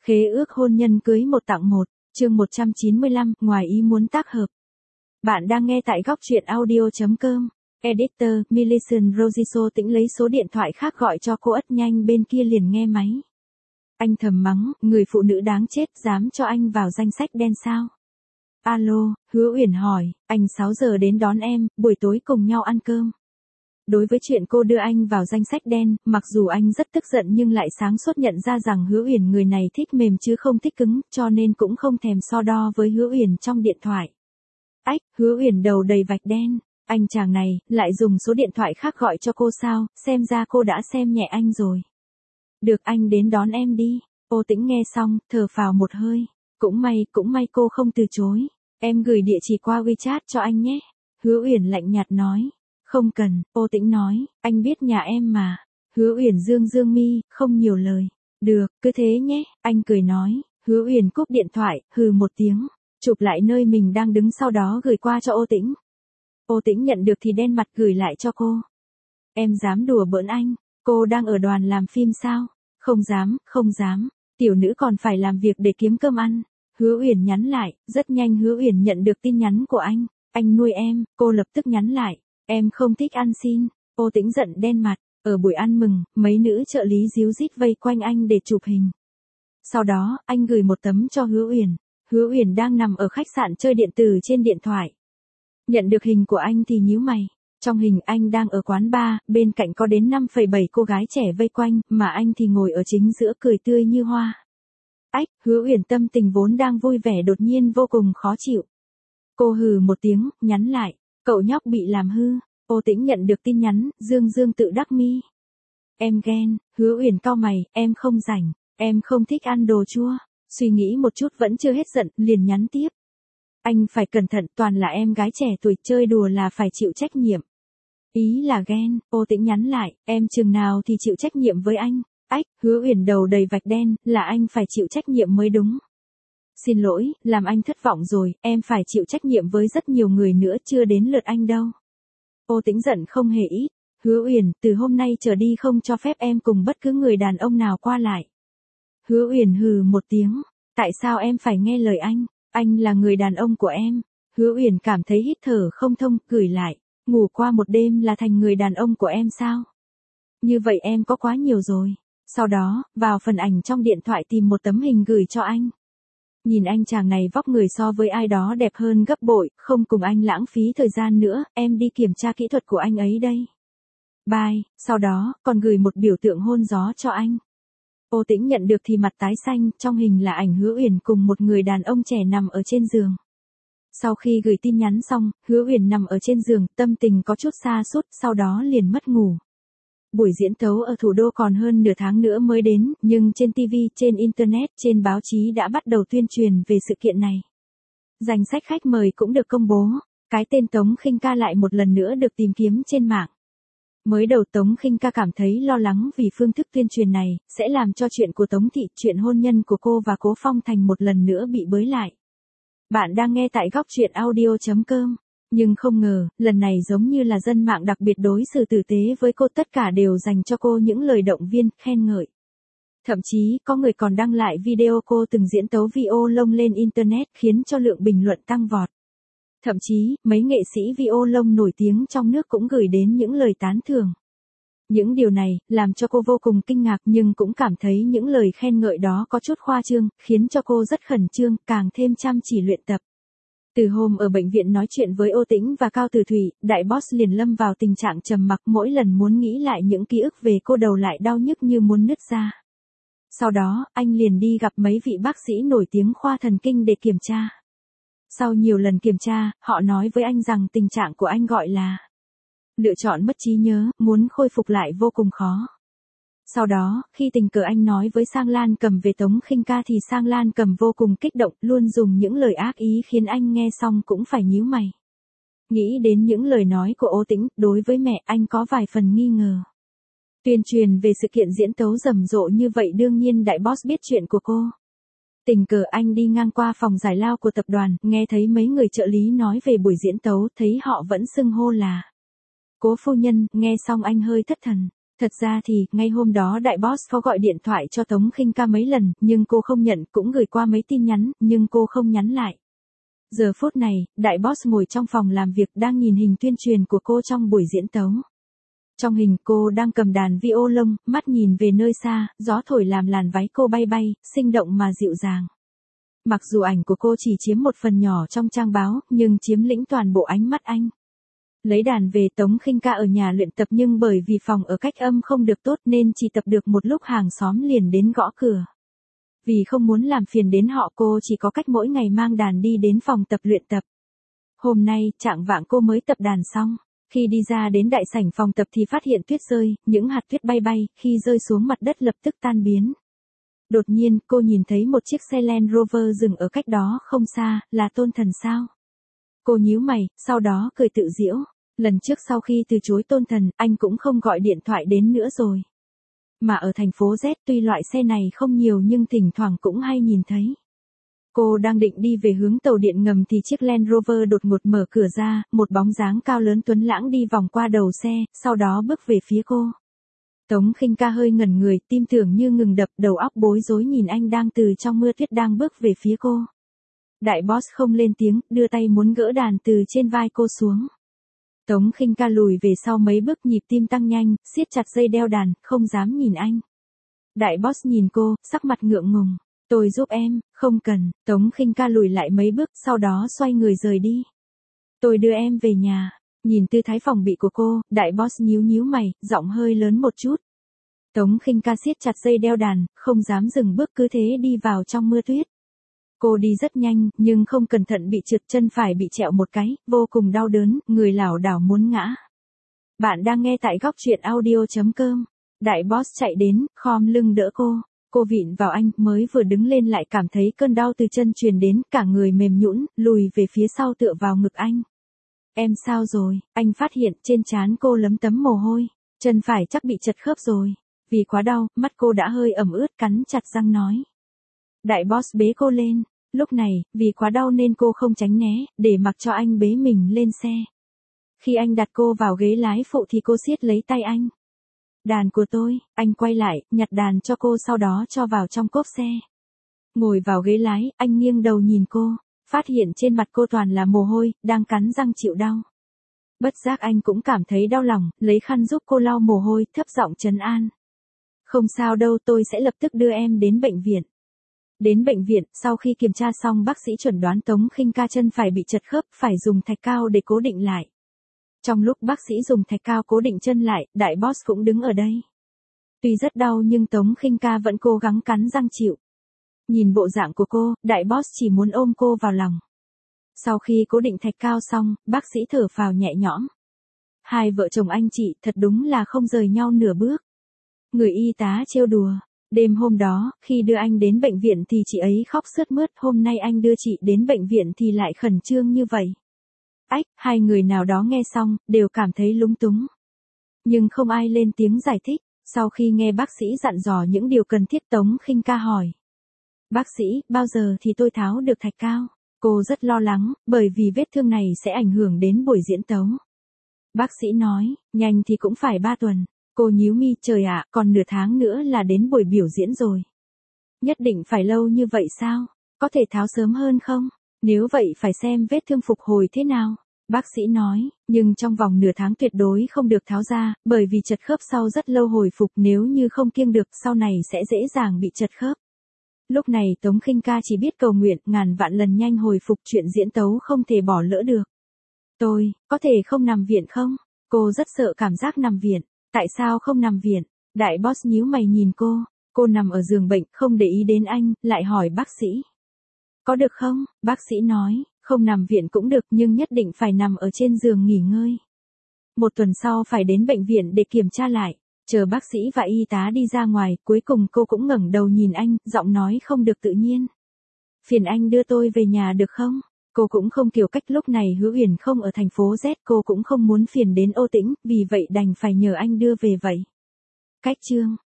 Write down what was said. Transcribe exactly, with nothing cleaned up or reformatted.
Khế ước hôn nhân cưới một tặng một, chương một trăm chín mươi lăm, ngoài ý muốn tác hợp. Bạn đang nghe tại góc truyện audio chấm com. Editor, Millicent Rosiso Tĩnh lấy số điện thoại khác gọi cho cô ất nhanh bên kia liền nghe máy. Anh thầm mắng, người phụ nữ đáng chết dám cho anh vào danh sách đen sao? Alo, Hứa Uyển hỏi, anh sáu giờ đến đón em, buổi tối cùng nhau ăn cơm. Đối với chuyện cô đưa anh vào danh sách đen, mặc dù anh rất tức giận nhưng lại sáng suốt nhận ra rằng Hứa Uyển người này thích mềm chứ không thích cứng, cho nên cũng không thèm so đo với Hứa Uyển trong điện thoại. Ách, Hứa Uyển đầu đầy vạch đen, anh chàng này, lại dùng số điện thoại khác gọi cho cô sao, xem ra cô đã xem nhẹ anh rồi. Được, anh đến đón em đi. Ô Tĩnh nghe xong, thở phào một hơi. Cũng may, cũng may cô không từ chối. Em gửi địa chỉ qua WeChat cho anh nhé. Hứa Uyển lạnh nhạt nói. Không cần, Ô Tĩnh nói, anh biết nhà em mà. Hứa Uyển dương dương mi, không nhiều lời. Được, cứ thế nhé, anh cười nói. Hứa Uyển cúp điện thoại, hừ một tiếng, chụp lại nơi mình đang đứng sau đó gửi qua cho Ô Tĩnh. Ô Tĩnh nhận được thì đen mặt gửi lại cho cô. Em dám đùa bỡn anh, cô đang ở đoàn làm phim sao? Không dám, không dám, tiểu nữ còn phải làm việc để kiếm cơm ăn. Hứa Uyển nhắn lại, rất nhanh Hứa Uyển nhận được tin nhắn của anh. Anh nuôi em, cô lập tức nhắn lại. Em không thích ăn xin. Ô Tĩnh giận đen mặt. Ở buổi ăn mừng, mấy nữ trợ lý díu dít vây quanh anh để chụp hình. Sau đó, anh gửi một tấm cho Hứa Uyển. Hứa Uyển đang nằm ở khách sạn chơi điện tử trên điện thoại. Nhận được hình của anh thì nhíu mày. Trong hình anh đang ở quán bar, bên cạnh có đến năm phẩy bảy cô gái trẻ vây quanh, mà anh thì ngồi ở chính giữa cười tươi như hoa. Ách, Hứa Uyển tâm tình vốn đang vui vẻ đột nhiên vô cùng khó chịu. Cô hừ một tiếng, nhắn lại, cậu nhóc bị làm hư. Ô Tĩnh nhận được tin nhắn, dương dương tự đắc mi. Em ghen. Hứa Uyển cau mày, em không rảnh, em không thích ăn đồ chua. Suy nghĩ một chút vẫn chưa hết giận, liền nhắn tiếp. Anh phải cẩn thận, toàn là em gái trẻ tuổi, chơi đùa là phải chịu trách nhiệm. Ý là ghen. Ô Tĩnh nhắn lại, em chừng nào thì chịu trách nhiệm với anh. Ách, Hứa Uyển đầu đầy vạch đen, là anh phải chịu trách nhiệm mới đúng. Xin lỗi, làm anh thất vọng rồi, em phải chịu trách nhiệm với rất nhiều người nữa, chưa đến lượt anh đâu. Ô Tĩnh giận không hề ít. Hứa Uyển, từ hôm nay trở đi không cho phép em cùng bất cứ người đàn ông nào qua lại. Hứa Uyển hừ một tiếng, tại sao em phải nghe lời anh, anh là người đàn ông của em. Hứa Uyển cảm thấy hít thở không thông, gửi lại, ngủ qua một đêm là thành người đàn ông của em sao? Như vậy em có quá nhiều rồi. Sau đó, vào phần ảnh trong điện thoại tìm một tấm hình gửi cho anh. Nhìn anh chàng này vóc người so với ai đó đẹp hơn gấp bội, không cùng anh lãng phí thời gian nữa, em đi kiểm tra kỹ thuật của anh ấy đây. Bye, sau đó, còn gửi một biểu tượng hôn gió cho anh. Ô Tĩnh nhận được thì mặt tái xanh, trong hình là ảnh Hứa Uyển cùng một người đàn ông trẻ nằm ở trên giường. Sau khi gửi tin nhắn xong, Hứa Uyển nằm ở trên giường, tâm tình có chút sa sút, sau đó liền mất ngủ. Buổi diễn tấu ở thủ đô còn hơn nửa tháng nữa mới đến, nhưng trên ti vi, trên Internet, trên báo chí đã bắt đầu tuyên truyền về sự kiện này. Danh sách khách mời cũng được công bố, cái tên Tống Khinh Ca lại một lần nữa được tìm kiếm trên mạng. Mới đầu Tống Khinh Ca cảm thấy lo lắng vì phương thức tuyên truyền này, sẽ làm cho chuyện của Tống Thị, chuyện hôn nhân của cô và Cố Phong Thành một lần nữa bị bới lại. Bạn đang nghe tại góc truyện audio chấm com. Nhưng không ngờ, lần này giống như là dân mạng đặc biệt đối xử tử tế với cô, tất cả đều dành cho cô những lời động viên, khen ngợi. Thậm chí, có người còn đăng lại video cô từng diễn tấu violon lên Internet khiến cho lượng bình luận tăng vọt. Thậm chí, mấy nghệ sĩ violon nổi tiếng trong nước cũng gửi đến những lời tán thưởng. Những điều này, làm cho cô vô cùng kinh ngạc nhưng cũng cảm thấy những lời khen ngợi đó có chút khoa trương, khiến cho cô rất khẩn trương, càng thêm chăm chỉ luyện tập. Từ hôm ở bệnh viện nói chuyện với Ô Tĩnh và Cao Tử Thủy, đại boss liền lâm vào tình trạng trầm mặc, mỗi lần muốn nghĩ lại những ký ức về cô đầu lại đau nhức như muốn nứt ra. Sau đó, anh liền đi gặp mấy vị bác sĩ nổi tiếng khoa thần kinh để kiểm tra. Sau nhiều lần kiểm tra, họ nói với anh rằng tình trạng của anh gọi là lựa chọn mất trí nhớ, muốn khôi phục lại vô cùng khó. Sau đó, khi tình cờ anh nói với Sang Lan Cầm về Tống Khinh Ca thì Sang Lan Cầm vô cùng kích động, luôn dùng những lời ác ý khiến anh nghe xong cũng phải nhíu mày. Nghĩ đến những lời nói của Ô Tĩnh, đối với mẹ anh có vài phần nghi ngờ. Tuyên truyền về sự kiện diễn tấu rầm rộ như vậy đương nhiên đại boss biết chuyện của cô. Tình cờ anh đi ngang qua phòng giải lao của tập đoàn, nghe thấy mấy người trợ lý nói về buổi diễn tấu, thấy họ vẫn xưng hô là Cố phu nhân, nghe xong anh hơi thất thần. Thật ra thì, ngay hôm đó đại boss có gọi điện thoại cho Tống Khinh Ca mấy lần, nhưng cô không nhận, cũng gửi qua mấy tin nhắn, nhưng cô không nhắn lại. Giờ phút này, đại boss ngồi trong phòng làm việc đang nhìn hình tuyên truyền của cô trong buổi diễn tấu. Trong hình cô đang cầm đàn violon, mắt nhìn về nơi xa, gió thổi làm làn váy cô bay bay, sinh động mà dịu dàng. Mặc dù ảnh của cô chỉ chiếm một phần nhỏ trong trang báo, nhưng chiếm lĩnh toàn bộ ánh mắt anh. Lấy đàn về, Tống Khinh Ca ở nhà luyện tập, nhưng bởi vì phòng ở cách âm không được tốt nên chỉ tập được một lúc hàng xóm liền đến gõ cửa. Vì không muốn làm phiền đến họ, cô chỉ có cách mỗi ngày mang đàn đi đến phòng tập luyện tập. Hôm nay, chạng vạng cô mới tập đàn xong. Khi đi ra đến đại sảnh phòng tập thì phát hiện tuyết rơi, những hạt tuyết bay bay, khi rơi xuống mặt đất lập tức tan biến. Đột nhiên, cô nhìn thấy một chiếc xe Land Rover dừng ở cách đó không xa, là Tôn Thần sao? Cô nhíu mày, sau đó cười tự giễu. Lần trước sau khi từ chối Tôn Thần, anh cũng không gọi điện thoại đến nữa rồi. Mà ở thành phố Z tuy loại xe này không nhiều nhưng thỉnh thoảng cũng hay nhìn thấy. Cô đang định đi về hướng tàu điện ngầm thì chiếc Land Rover đột ngột mở cửa ra, một bóng dáng cao lớn tuấn lãng đi vòng qua đầu xe, sau đó bước về phía cô. Tống Khinh Ca hơi ngẩn người, tim tưởng như ngừng đập, đầu óc bối rối nhìn anh đang từ trong mưa tuyết đang bước về phía cô. Đại boss không lên tiếng, đưa tay muốn gỡ đàn từ trên vai cô xuống. Tống Khinh Ca lùi về sau mấy bước, nhịp tim tăng nhanh, siết chặt dây đeo đàn, không dám nhìn anh. Đại boss nhìn cô, sắc mặt ngượng ngùng. Tôi giúp em, không cần. Tống Khinh Ca lùi lại mấy bước, sau đó xoay người rời đi. Tôi đưa em về nhà. Nhìn tư thái phòng bị của cô, đại boss nhíu nhíu mày, giọng hơi lớn một chút. Tống Khinh Ca siết chặt dây đeo đàn, không dám dừng bước, cứ thế đi vào trong mưa tuyết. Cô đi rất nhanh, nhưng không cẩn thận bị trượt, chân phải bị trẹo một cái, vô cùng đau đớn, người lảo đảo muốn ngã. Bạn đang nghe tại góc truyện audio chấm com. Đại boss chạy đến, khom lưng đỡ cô. Cô vịn vào anh, mới vừa đứng lên lại cảm thấy cơn đau từ chân truyền đến, cả người mềm nhũn, lùi về phía sau tựa vào ngực anh. Em sao rồi? Anh phát hiện trên trán cô lấm tấm mồ hôi, chân phải chắc bị chật khớp rồi. Vì quá đau, mắt cô đã hơi ẩm ướt, cắn chặt răng nói. Đại boss bế cô lên. Lúc này, vì quá đau nên cô không tránh né, để mặc cho anh bế mình lên xe. Khi anh đặt cô vào ghế lái phụ thì cô siết lấy tay anh. Đàn của tôi, anh quay lại, nhặt đàn cho cô, sau đó cho vào trong cốp xe. Ngồi vào ghế lái, anh nghiêng đầu nhìn cô, phát hiện trên mặt cô toàn là mồ hôi, đang cắn răng chịu đau. Bất giác anh cũng cảm thấy đau lòng, lấy khăn giúp cô lau mồ hôi, thấp giọng trấn an. Không sao đâu, tôi sẽ lập tức đưa em đến bệnh viện. Đến bệnh viện, sau khi kiểm tra xong bác sĩ chuẩn đoán Tống Khinh Ca chân phải bị chật khớp, phải dùng thạch cao để cố định lại. Trong lúc bác sĩ dùng thạch cao cố định chân lại, đại boss cũng đứng ở đây. Tuy rất đau nhưng Tống Khinh Ca vẫn cố gắng cắn răng chịu. Nhìn bộ dạng của cô, đại boss chỉ muốn ôm cô vào lòng. Sau khi cố định thạch cao xong, bác sĩ thở phào nhẹ nhõm. Hai vợ chồng anh chị thật đúng là không rời nhau nửa bước. Người y tá trêu đùa. Đêm hôm đó, khi đưa anh đến bệnh viện thì chị ấy khóc sướt mướt, hôm nay anh đưa chị đến bệnh viện thì lại khẩn trương như vậy. Ách, hai người nào đó nghe xong, đều cảm thấy lúng túng. Nhưng không ai lên tiếng giải thích. Sau khi nghe bác sĩ dặn dò những điều cần thiết, Tống Khinh Ca hỏi. Bác sĩ, bao giờ thì tôi tháo được thạch cao? Cô rất lo lắng, bởi vì vết thương này sẽ ảnh hưởng đến buổi diễn tấu. Bác sĩ nói, nhanh thì cũng phải ba tuần. Cô nhíu mi, trời ạ, còn nửa tháng nữa là đến buổi biểu diễn rồi. Nhất định phải lâu như vậy sao? Có thể tháo sớm hơn không? Nếu vậy phải xem vết thương phục hồi thế nào. Bác sĩ nói, nhưng trong vòng nửa tháng tuyệt đối không được tháo ra, bởi vì chật khớp sau rất lâu hồi phục, nếu như không kiêng được sau này sẽ dễ dàng bị chật khớp. Lúc này Tống Khinh Ca chỉ biết cầu nguyện ngàn vạn lần nhanh hồi phục, chuyện diễn tấu không thể bỏ lỡ được. Tôi, có thể không nằm viện không? Cô rất sợ cảm giác nằm viện. Tại sao không nằm viện? Đại boss nhíu mày nhìn cô. Cô nằm ở giường bệnh, không để ý đến anh, lại hỏi bác sĩ. Có được không? Bác sĩ nói, không nằm viện cũng được nhưng nhất định phải nằm ở trên giường nghỉ ngơi. Một tuần sau phải đến bệnh viện để kiểm tra lại. Chờ bác sĩ và y tá đi ra ngoài, cuối cùng cô cũng ngẩng đầu nhìn anh, giọng nói không được tự nhiên. Phiền anh đưa tôi về nhà được không? Cô cũng không kiểu cách, lúc này Hứa Uyển không ở thành phố Z, cô cũng không muốn phiền đến Ô Tĩnh, vì vậy đành phải nhờ anh đưa về vậy. Cách chương